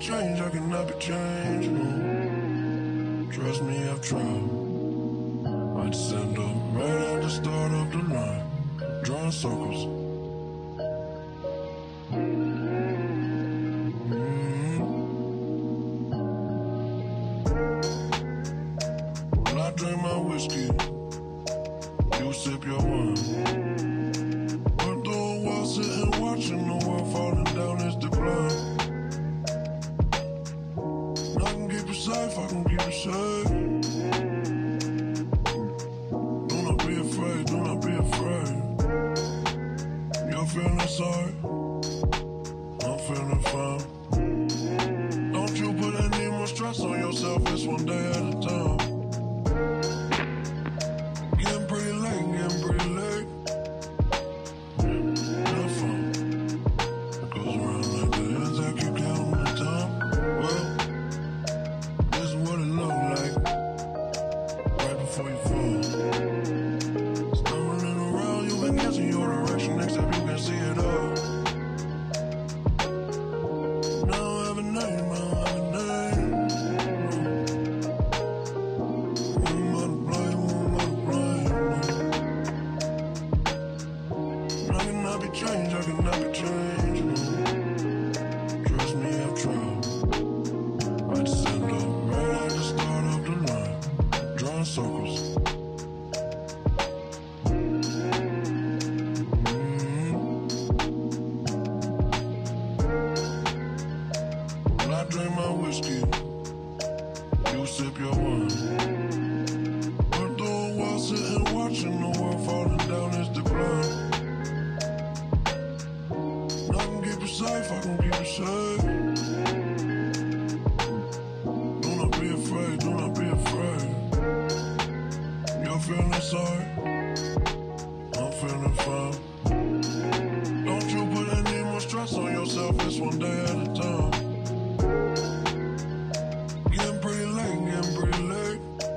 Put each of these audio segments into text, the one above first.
changed, I cannot be changed, no. Trust me, I've tried. I'd stand up right at the start of the line, drawing circles. When I drink my whiskey, you sip your wine. We're doing while sitting watching the world falling down its decline. I can keep it safe, I can keep it safe. Do not be afraid, do not be afraid. You're feeling sorry, I'm feeling fine. Don't you put any more stress on yourself, it's one day at a time. Getting pretty late, getting pretty late. Have fun. It goes around like the ends, I keep counting the time. Well, this is what it look like right before you fall. Stumbling around, you've been guessing your direction, except you can see it all. Now I have a name, now I have a name. Who am I to blame, who am I to blame? I cannot be changed, I cannot be changed, no. Trust me, I've tried. I'd stand up right at the start of the line, drawing circles. When I drink my whiskey, you sip your wine. We're doing while sitting watching the world falling down its decline. I can keep it safe, I can keep it safe. Do not be afraid, do not be afraid. You're feeling sorry, I'm feeling fine. Don't you put any more stress on yourself, it's one day at a time. Getting pretty late, getting pretty late.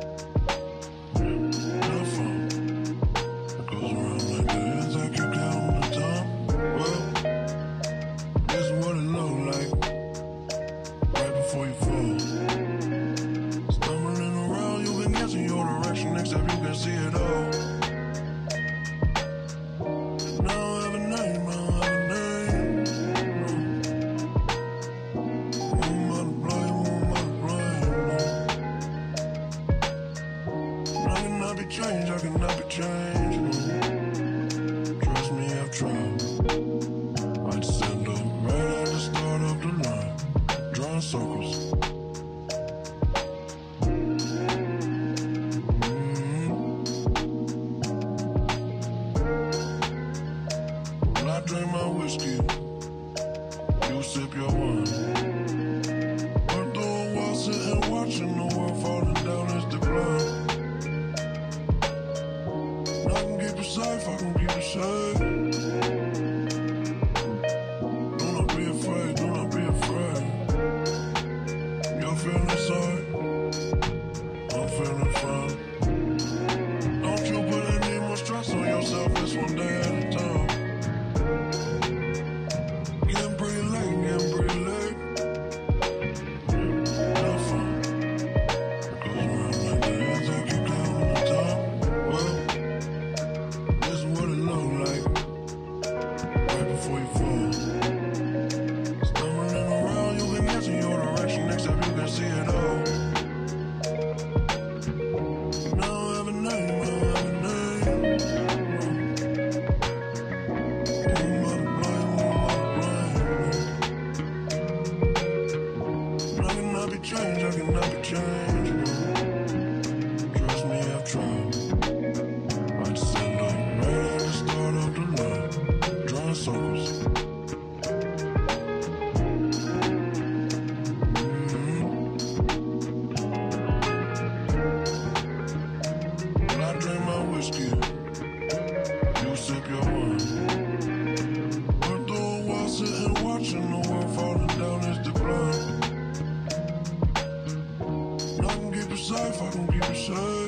Have fun. It goes around like the ends, I keep counting the time. Well, this is what it look like right before you fall. Stumbling around, you've been guessing your direction, except you can see it all. Now I have a name, now I have a name. Who am I to blame, who am I to blame? I cannot be changed, I cannot be changed, no. Trust me, I've tried. I'd stand up right at the start of the line, drawing circles. When I drink my whiskey, you sip your wine. We're doing while sitting watching the world falling down its decline. I can keep it safe, I can keep it safe. Do not be afraid, do not be afraid. You're feeling sorry, I'm feeling fine. Don't you put any more stress on yourself, it's one day at a time. Getting pretty late, getting pretty late. Have fun. It goes around like the ends, I keep counting the time. Well, this is what it look like right before you fall. Stumbling around, you've been guessing your direction, except you can see it all. Now I have a name, now I have a name. Who am I to blame, who am I to blame? I cannot be changed, I cannot be changed, no. Trust me, I've tried. I'd stand up right at the start of the line, drawing circles. When I drink my whiskey, you sip your wine. We're doing while sitting watching the world falling down its decline. I can keep it safe, I can keep it safe.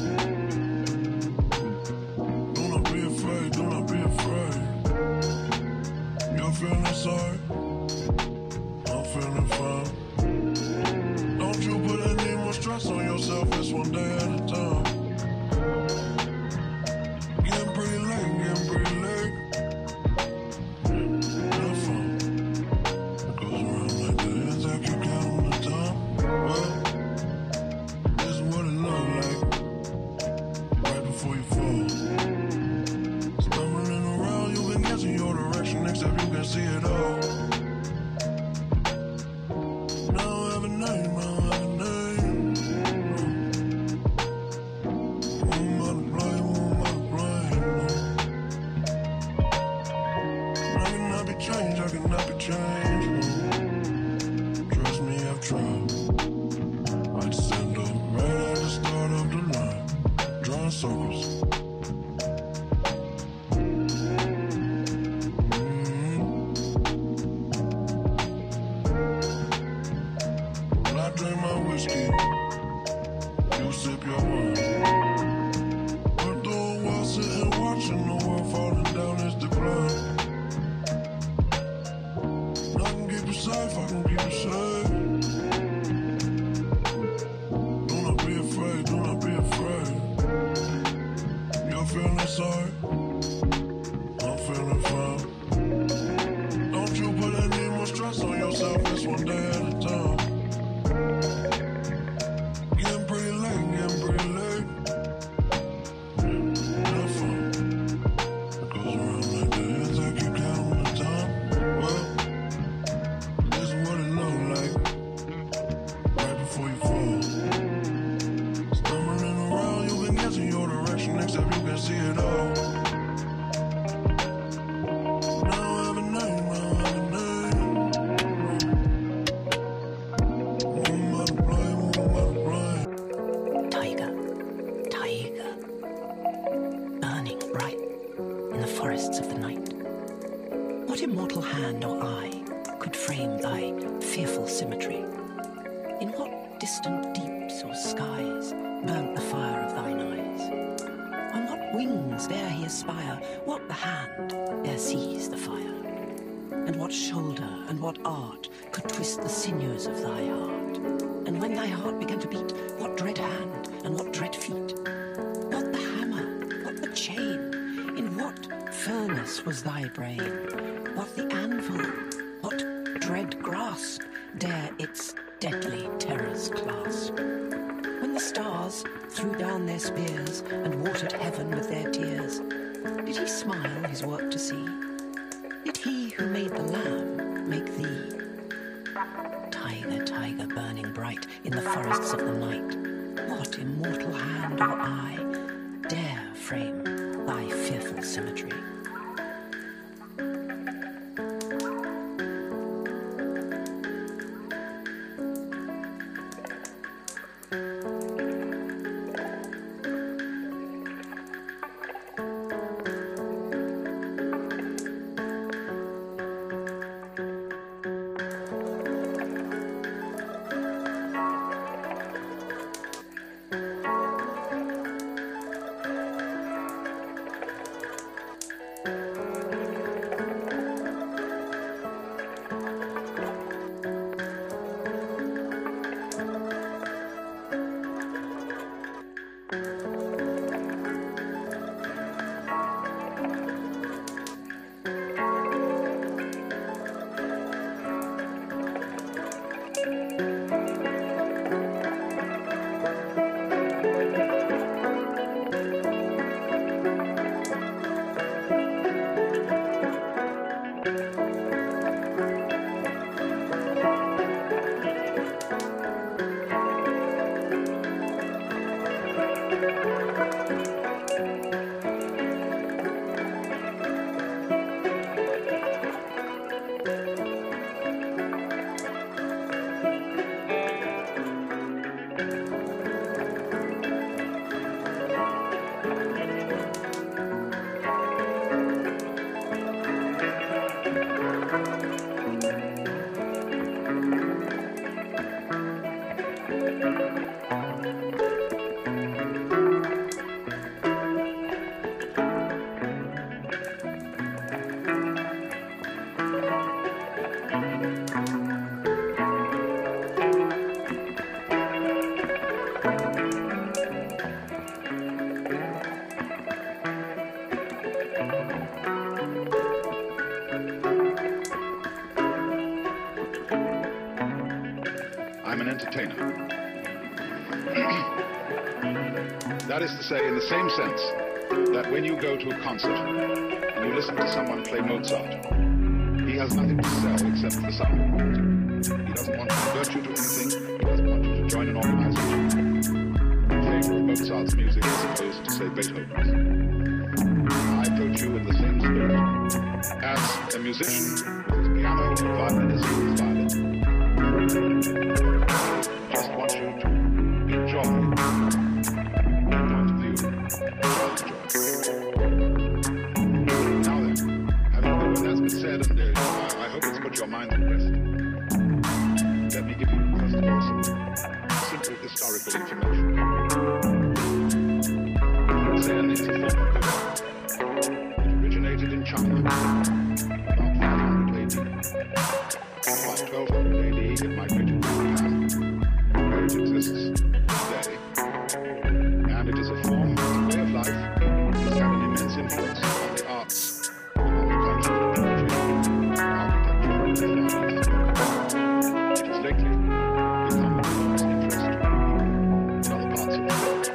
Do not be afraid, do not be afraid. You're feeling sorry, I'm feeling fine. Don't you put any more stress on yourself, it's one day at a time. Getting pretty late, getting pretty late. Have fun. It goes around like that, as I keep counting the time. Well, this is what it look like right before you fall. Stumbling around, you can guess in your direction, except you can see it all. Now I have a name, now I have a name. Who am I to blame, who am I to blame? I cannot be changed, I cannot be changed. Trust me, I've tried. I'd stand up right at the start of the line, drawing circles. When I drink my whiskey, you sip your wine. We're doing well, sitting watching the world falling down its decline. I can keep you safe, I can keep you safe. Do not be afraid, do not be afraid. You're feeling sorry, I'm feeling fine. Don't you put any more stress on yourself, it's one day at a time. Getting pretty late, getting pretty late. Have fun. It goes around like that, as I keep counting the time. Well, this is what it look like right before you fall. Stumbling around, you can guess in your direction, except you can see it all. Now I have a name, now I have a name. Who am I to blame, who am I to blame? Tiger, tiger, burning bright in the forests of the night. What immortal hand or eye could frame thy fearful symmetry? In what distant deeps or skies burnt the fire of thine eyes? On what wings dare he aspire? What the hand dare seize the fire? And what shoulder and what art could twist the sinews of thy heart? And when thy heart began to beat, what dread hand and what dread feet? What the hammer, what the chain? In what furnace was thy brain? What the anvil, what dread grasp dare its deadly terrors clasp? When the stars threw down their spears and watered heaven with their tears, did he smile his work to see? Did he who made the lamb make thee? Tiger, tiger, burning bright in the forests of the night, what immortal hand or eye dare frame thy fearful symmetry? I'm an entertainer. That is to say, in the same sense that when you go to a concert and you listen to someone play Mozart, he has nothing to sell except the sound. He doesn't want to convert you to anything. He doesn't want you to join an organization in favor of Mozart's music as opposed to, say, Beethoven's. I approach you in the same spirit as a musician with his piano, a violinist with his violin. I just want you to enjoy my point of view. Now then, when that's been said, and I hope it's put your mind at rest, let me give you, first of all, some simple historical information. Zen is a form of Buddhism. It originated in China about 500 AD. By 1200 AD, it migrated to Japan, where it exists today. And it is a form, it's a way of life that has had an immense influence on the arts, on the culture, literature, architecture, and philosophy. It has lately become of enormous interest in other parts of the world.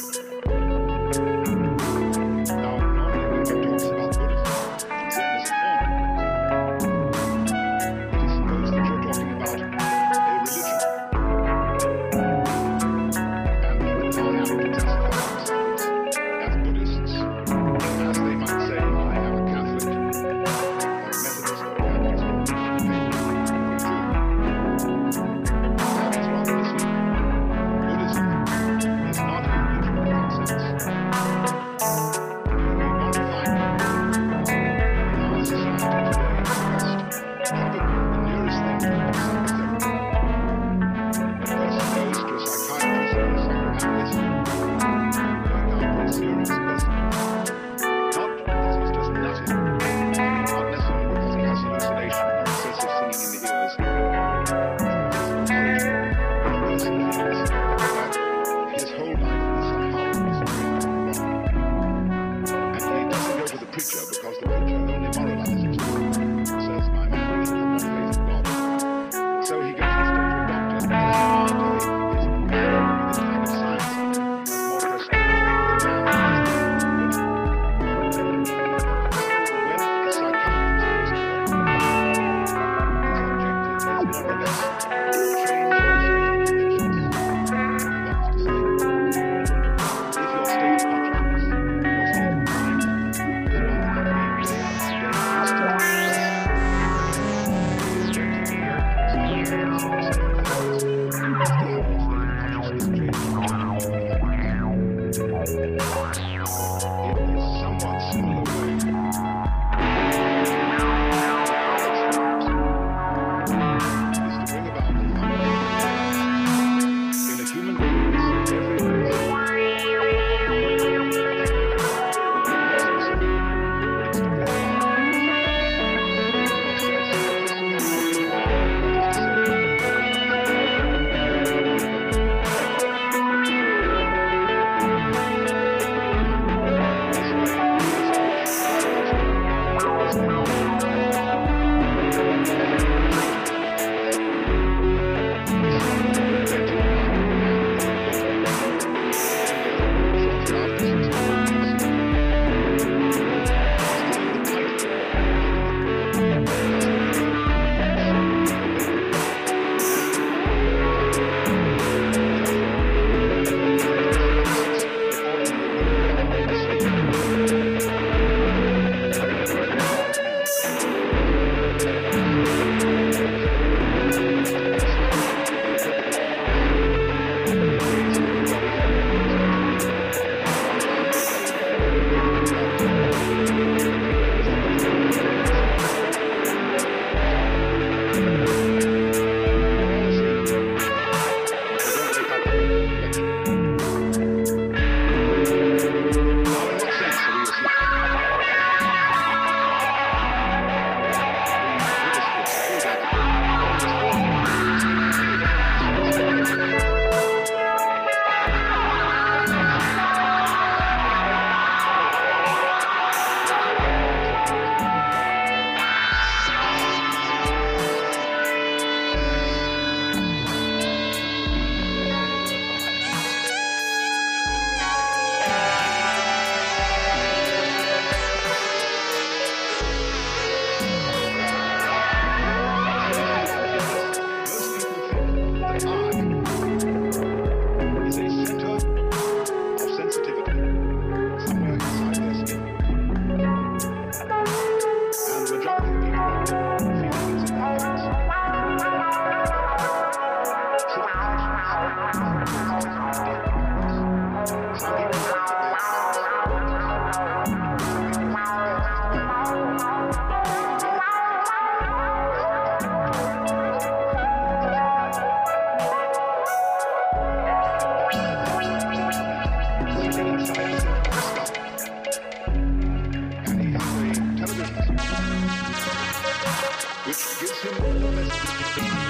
Now, normally when one talks about Buddhism, Zen is a form of Buddhism. It is supposed that you're talking about a religion. And people are happy to classify themselves as Buddhists, as they might say, I am a Catholic, or a Methodist, or a Baptist, or a Presbyterian. which gives him all messages from the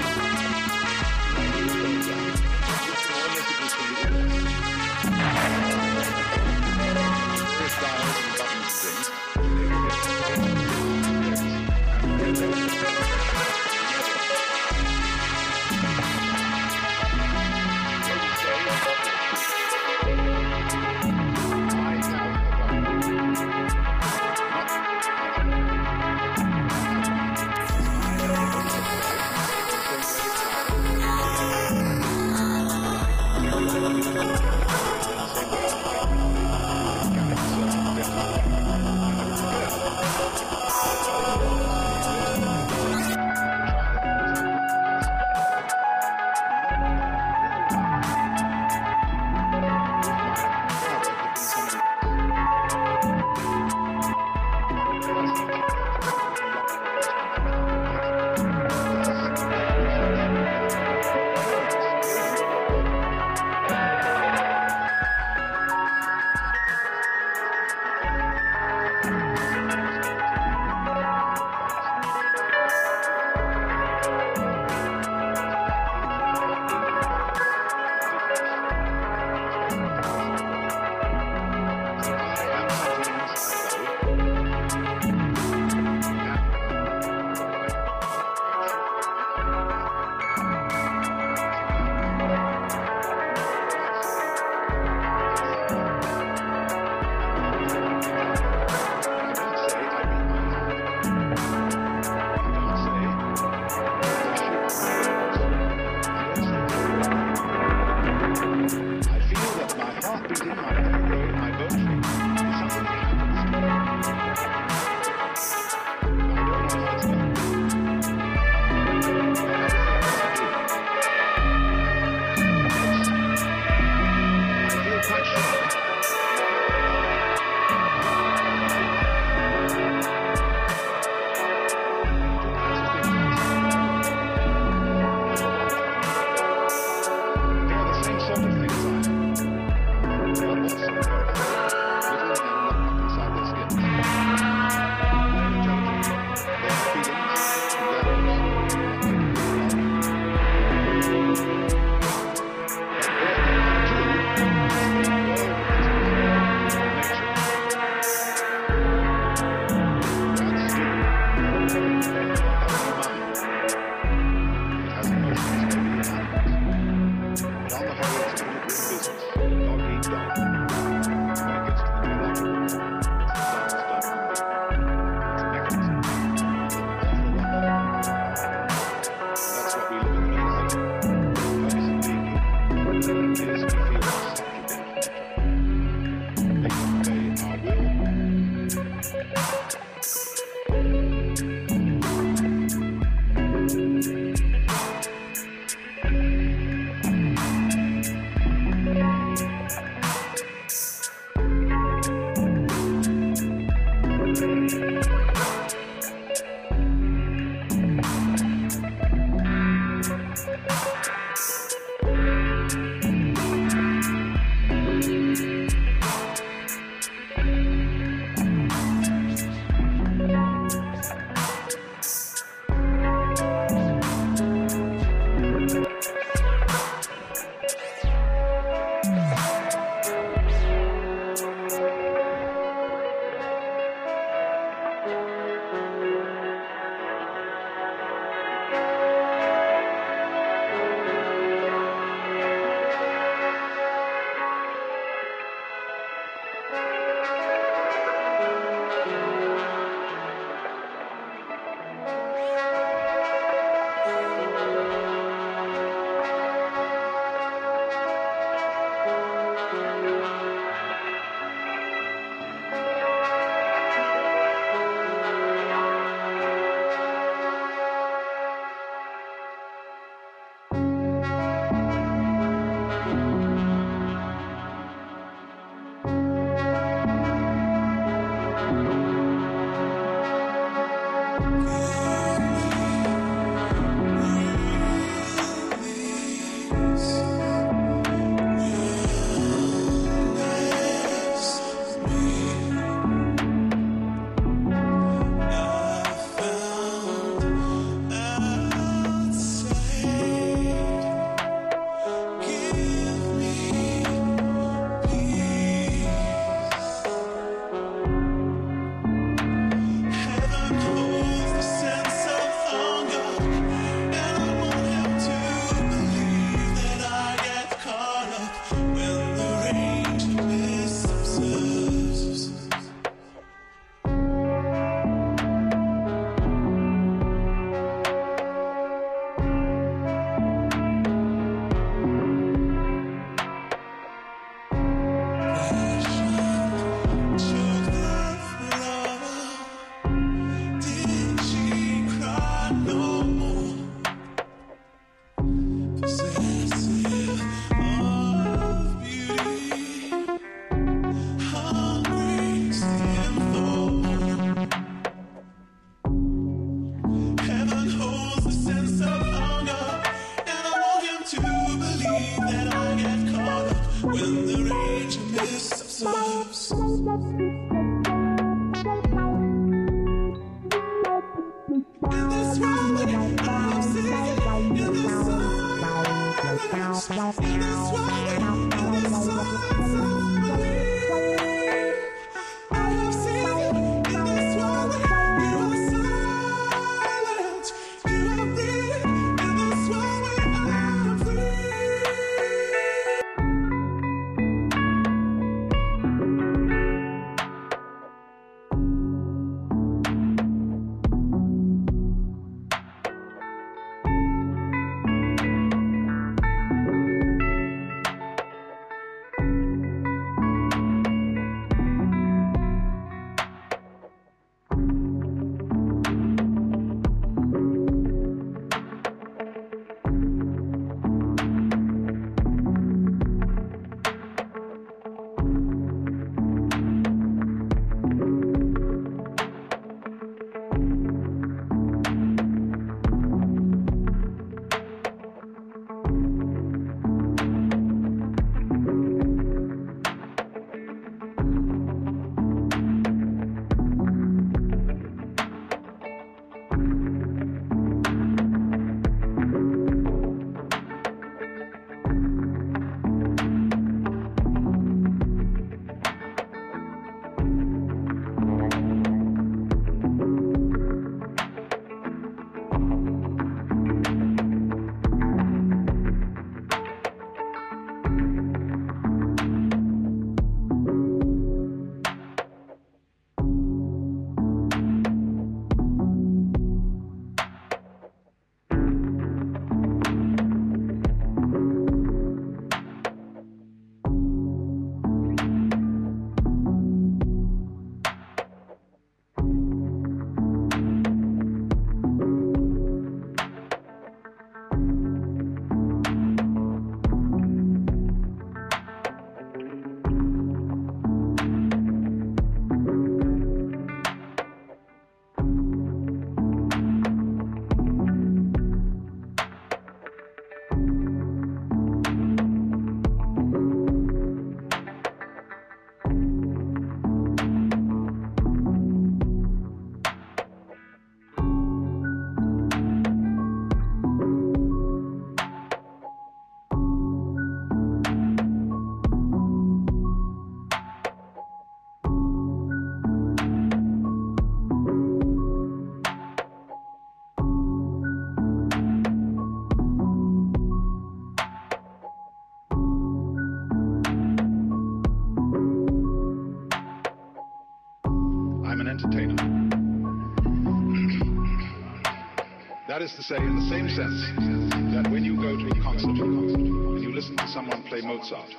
That is to say, in the same sense that when you go to a concert and you listen to someone play Mozart,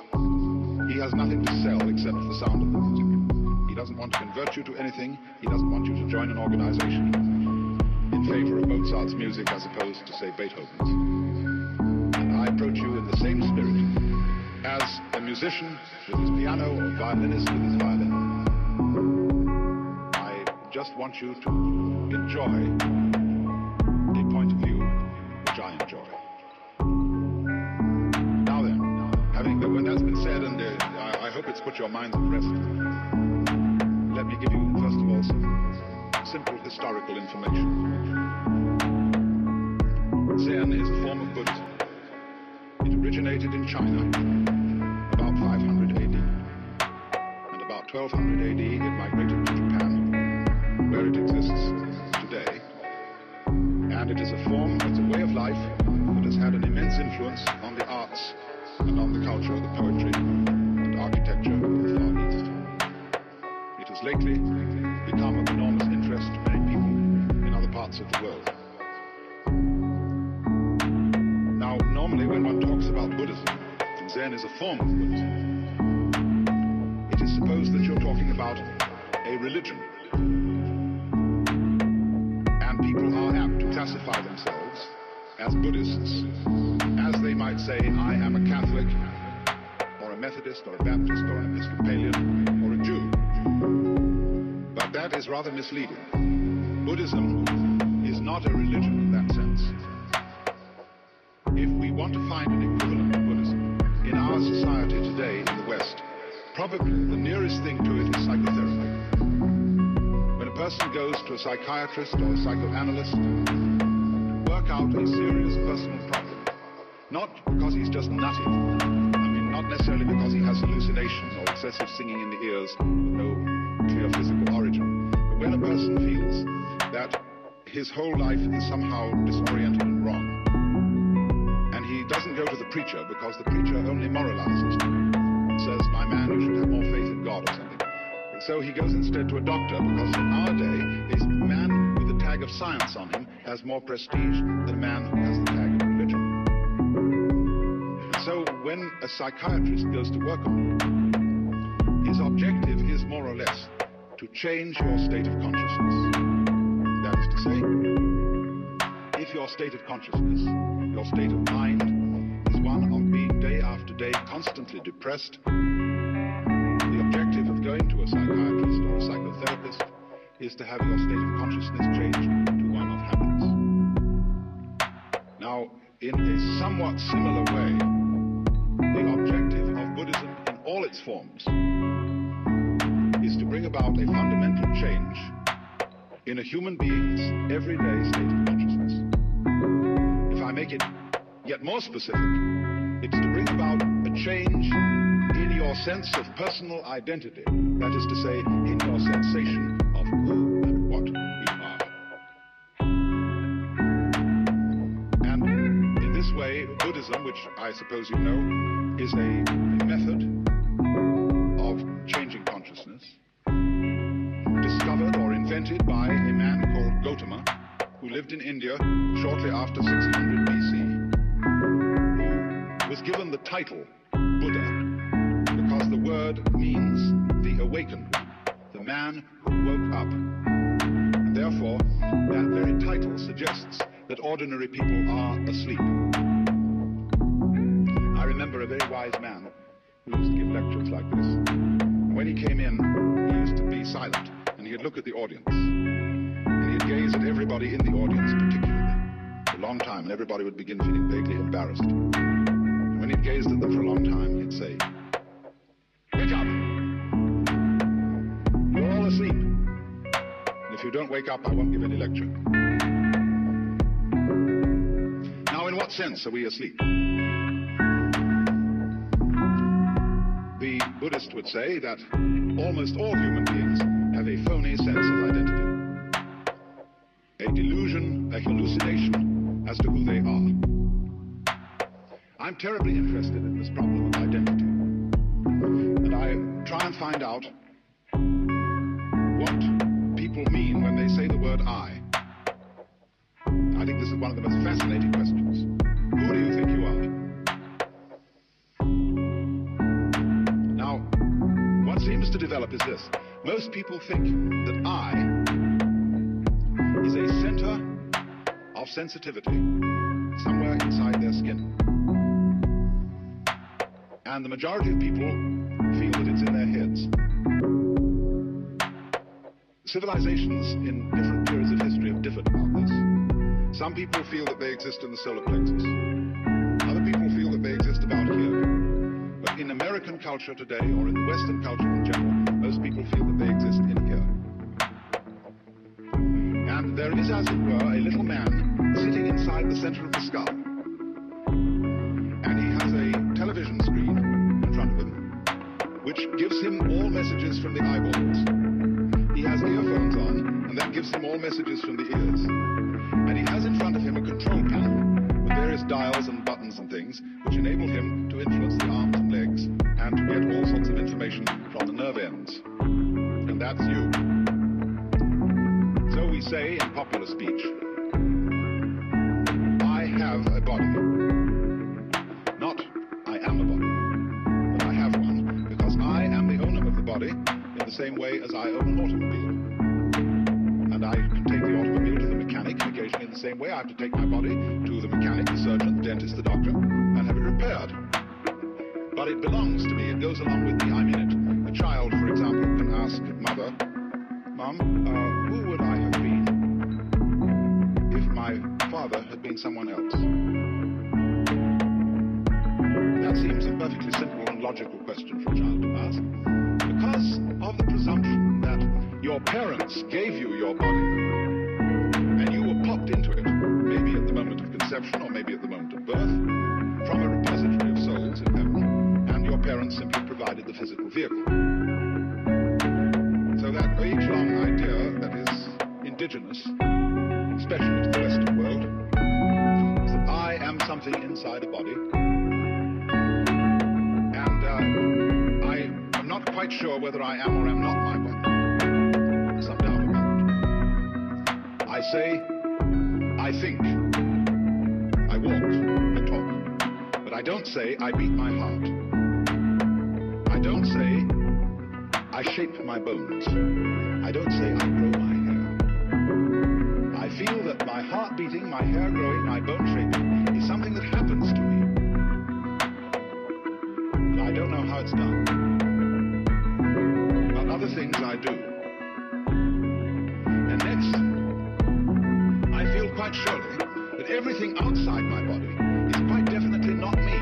he has nothing to sell except the sound of the music. He doesn't want to convert you to anything. He doesn't want you to join an organization in favor of Mozart's music as opposed to, say, Beethoven's. And I approach you in the same spirit as a musician with his piano or a violinist with his violin. I just want you to enjoy a point of view which I enjoy. Now then, when that's been said, and I hope it's put your minds at rest, let me give you, first of all, some simple historical information. Zen is a form of Buddhism. It originated in China about 500 AD. And about 1200 AD, it migrated to Japan, where it exists today. And it is a form, it's a way of life that has had an immense influence on the arts and on the culture, the poetry and architecture of the Far East. It has lately become of enormous interest to many people in other parts of the world. Now, normally when one talks about Buddhism, and Zen is a form of Buddhism, it is supposed that you're talking about a religion. People are apt to classify themselves as Buddhists, as they might say, I am a Catholic, or a Methodist, or a Baptist, or an Episcopalian, or a Jew. But that is rather misleading. Buddhism is not a religion in that sense. If we want to find an equivalent of Buddhism in our society today in the West, probably the nearest thing to it is psychotherapy. A person goes to a psychiatrist or a psychoanalyst to work out a serious personal problem, Not because he's just nutty. I mean, not necessarily because he has hallucinations or excessive singing in the ears with no clear physical origin. But when a person feels that his whole life is somehow disoriented and wrong, and he doesn't go to the preacher because the preacher only moralizes, says, my man, you should have more faith in God or something. So he goes instead to a doctor, because in our day, a man with the tag of science on him has more prestige than a man who has the tag of religion. So when a psychiatrist goes to work on him, his objective is more or less to change your state of consciousness. That is to say, if your state of consciousness, your state of mind, is one of being day after day constantly depressed, the objective of going to a psychiatrist or a psychotherapist is to have your state of consciousness changed to one of happiness. Now, in a somewhat similar way, the objective of Buddhism in all its forms is to bring about a fundamental change in a human being's everyday state of consciousness. If I make it yet more specific, it's to bring about a change in your sense of personal identity, that is to say, in your sensation of who and what you are. And in this way, Buddhism, which I suppose you know, is a method of changing consciousness, discovered or invented by a man called Gautama, who lived in India shortly after 600 BC, who was given the title Buddha because the word means the awakened one, the man who woke up. And therefore, that very title suggests that ordinary people are asleep. I remember a very wise man who used to give lectures like this. When he came in, he used to be silent, and he'd look at the audience, and he'd gaze at everybody in the audience particularly for a long time, and everybody would begin feeling vaguely embarrassed. And when he'd gazed at them for a long time, he'd say, "Wake up! You're all asleep. And if you don't wake up, I won't give any lecture." Now, in what sense are we asleep? The Buddhist would say that almost all human beings have a phony sense of identity, a delusion, a hallucination as to who they are. I'm terribly interested in this problem of identity, and I try and find out what people mean when they say the word I. I think this is one of the most fascinating questions. Who do you think you are? Now, what seems to develop is this. Most people think that I is a center of sensitivity somewhere inside their skin. And the majority of people feel that it's in their heads. Civilizations in different periods of history have differed about this. Some people feel that they exist in the solar plexus. Other people feel that they exist about here. But in American culture today, or in Western culture in general, most people feel that they exist in here. And there is, as it were, a little man sitting inside the center of the skull. And he has a television screen in front of him, which gives him all messages from the eyeballs. He has earphones on, and that gives him all messages from the ears. And he has in front of him a control panel with various dials and buttons and things, which enable him to influence the arms and legs, and to get all sorts of information from the nerve ends. And that's you. So we say in popular speech, I have a body. Not I am a body, but I have one, because I am the owner of the body in the same way as I own an automobile. And I can take the automobile to the mechanic, and occasionally in the same way I have to take my body to the mechanic, the surgeon, the dentist, the doctor, and have it repaired. But it belongs to me, it goes along with me, I'm in it. A child, for example, can ask mother, Mom, who would I have been if my father had been someone else? That seems a perfectly simple and logical question for a child to ask, because of the presumption that your parents gave you your body, and you were popped into it, maybe at the moment of conception or maybe at the moment of birth. the body. And I am not quite sure whether I am or am not my body. There's some doubt about it. I say, I think. I walk, I talk. But I don't say I beat my heart. I don't say I shape my bones. I don't say I grow my hair. I feel that my heart beating, my hair growing, my bone shaping is something that happens to me. And I don't know how it's done. But other things I do. And next, I feel quite surely that everything outside my body is quite definitely not me.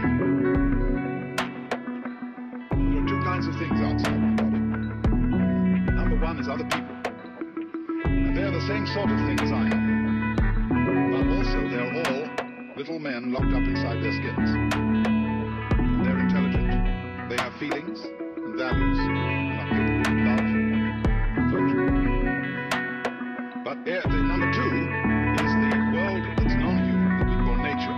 There are two kinds of things outside my body. Number one is other people. And they're the same sort of things I am. But also they're all little men locked up inside their skins. And they're intelligent. They have feelings and values and are capable of love and virtue. But the number two is the world that's non-human, that we call nature.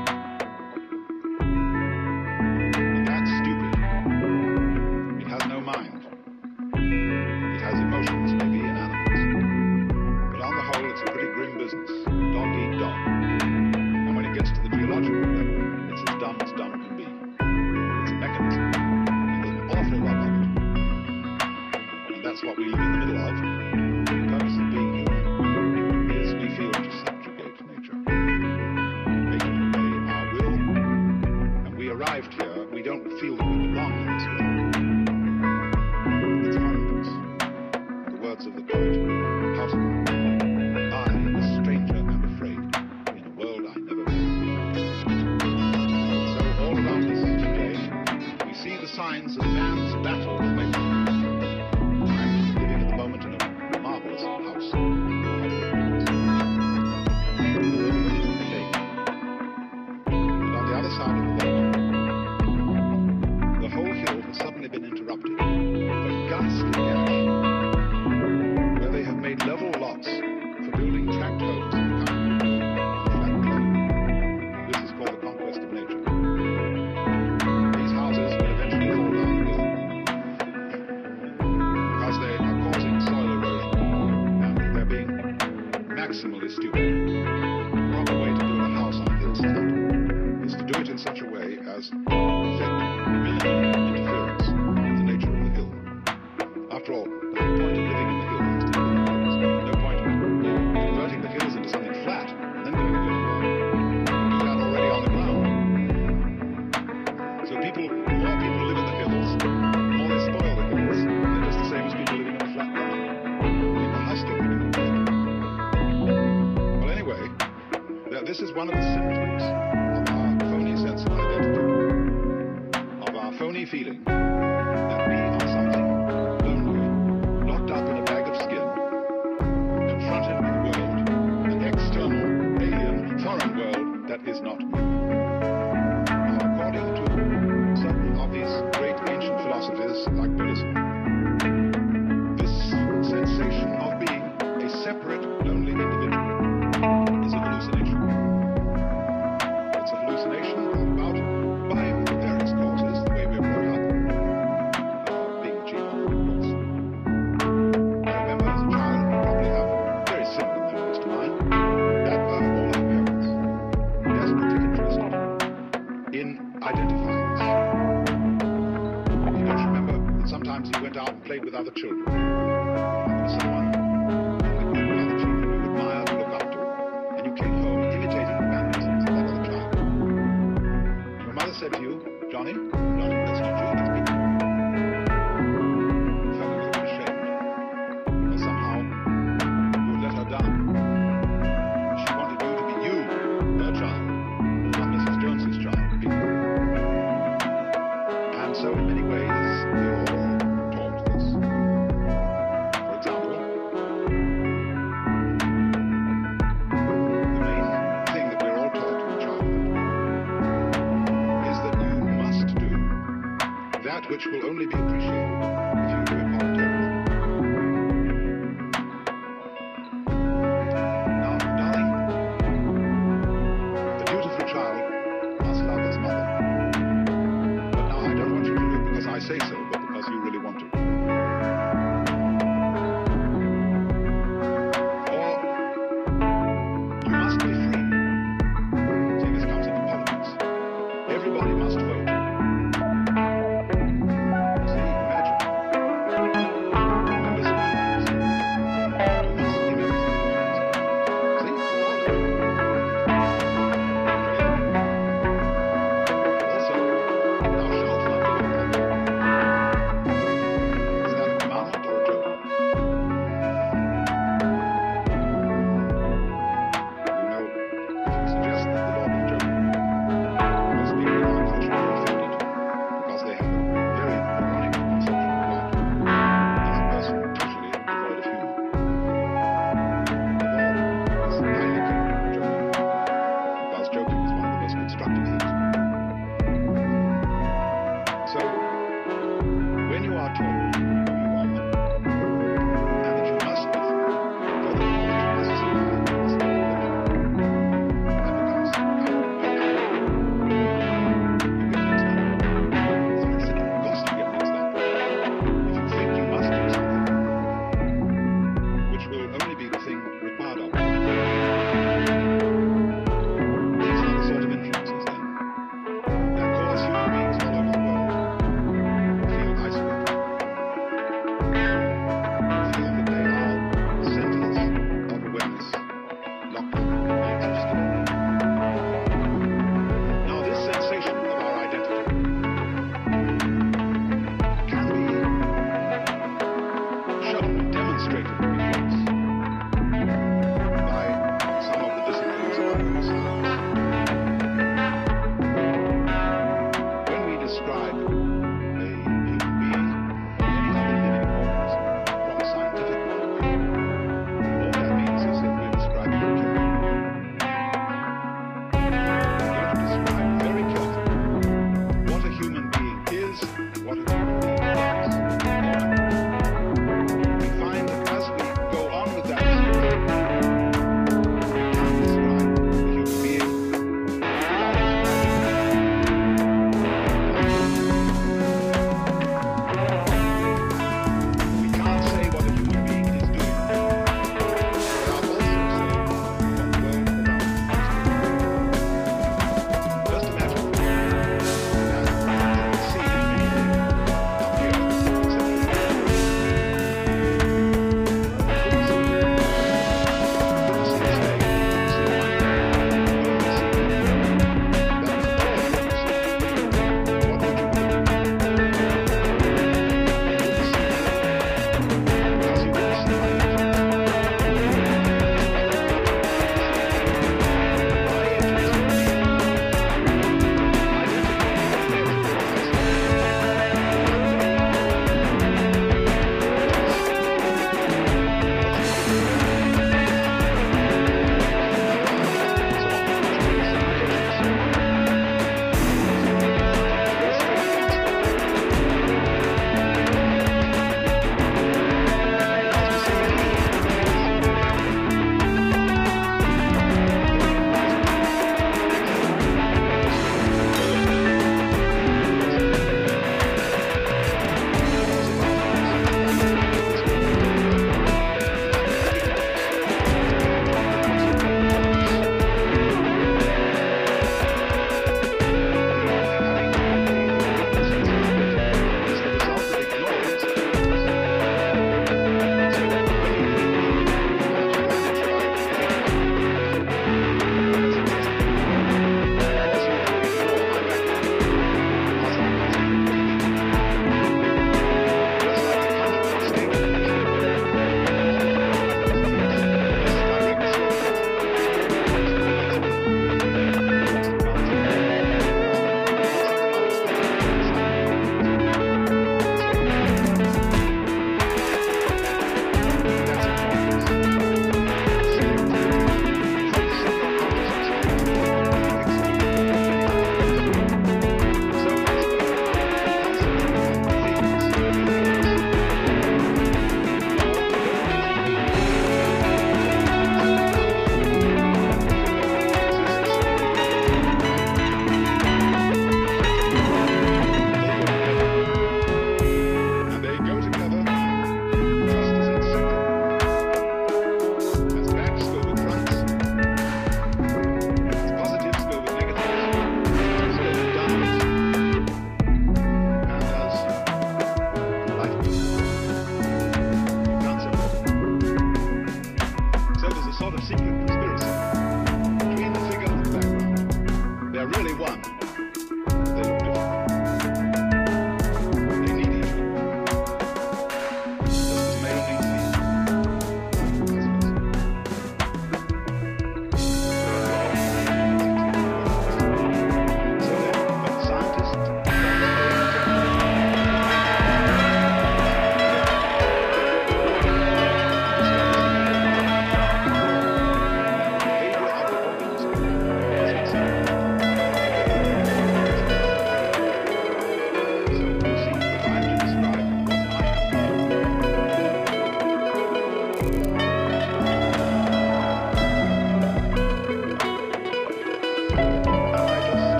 And that's stupid. It has no mind. It has emotions, maybe in animals. But on the whole, it's a pretty grim business. Dog eat dog. And when it gets to the geological level, it's as dumb as dumb can be. It's a mechanism. And there's an awful lot of it. And that's what we live in the middle of. The purpose of being human is we feel to subjugate nature. Make it obey our will. And we arrived here, we don't feel that we belong in this world. It's foreign to us. The words of the poet, Haussmann. I, a stranger and afraid, in a world I never knew. So all around us today, we see the signs of man's battle with nature. I'm living at the moment in a marvelous house. And on the other side of the lake, the whole hill has suddenly been interrupted with a ghastly gash, where they have made level lots for building tract homes in the kind you do on a flat plain. This is called the conquest of nature. These houses will eventually fall down the hill because they are causing soil erosion and they're being maximally stupid. The proper way to build a house on a hillside is to do it in such a way as to effect minimal interference with the nature of the hill. After all, the whole point of living in the hills is to live in the hills. No point in converting the hills into something flat and then going to live there. You do that already on the ground. So the more people live in the hills, the more they spoil the hills. They're just the same as people living on the flat ground. People husking living on the flat ground. Well, anyway, this is one of the symptoms of our phony sense of identity, of our phony feeling that we are something lonely, locked up in a bag of skin, confronted with a world, an external, alien, foreign world that is not me. Now, according to certain of these great ancient philosophies like Buddhism, this sensation of being a separate, lonely individual is a hallucination. It's a hallucination brought about by various causes, the way we're brought up, being cheap, of course. I remember as a child, we probably have very similar memories to mine, that of all our parents, desperately interested in identifying us. You don't remember that sometimes you went out and played with other children, and there was someone with other children you admired and looked up to, and you came home imitating the mannerisms of that other child. And your mother said to you, Johnny, that's not you, that's me. You felt a little bit ashamed, because somehow you had let her down. She wanted you to be you, her child, not Mrs. Jones's child, people. And so in many ways, we all taught this. For example, the main thing that we're all taught in childhood is that you must do that which will only be appreciated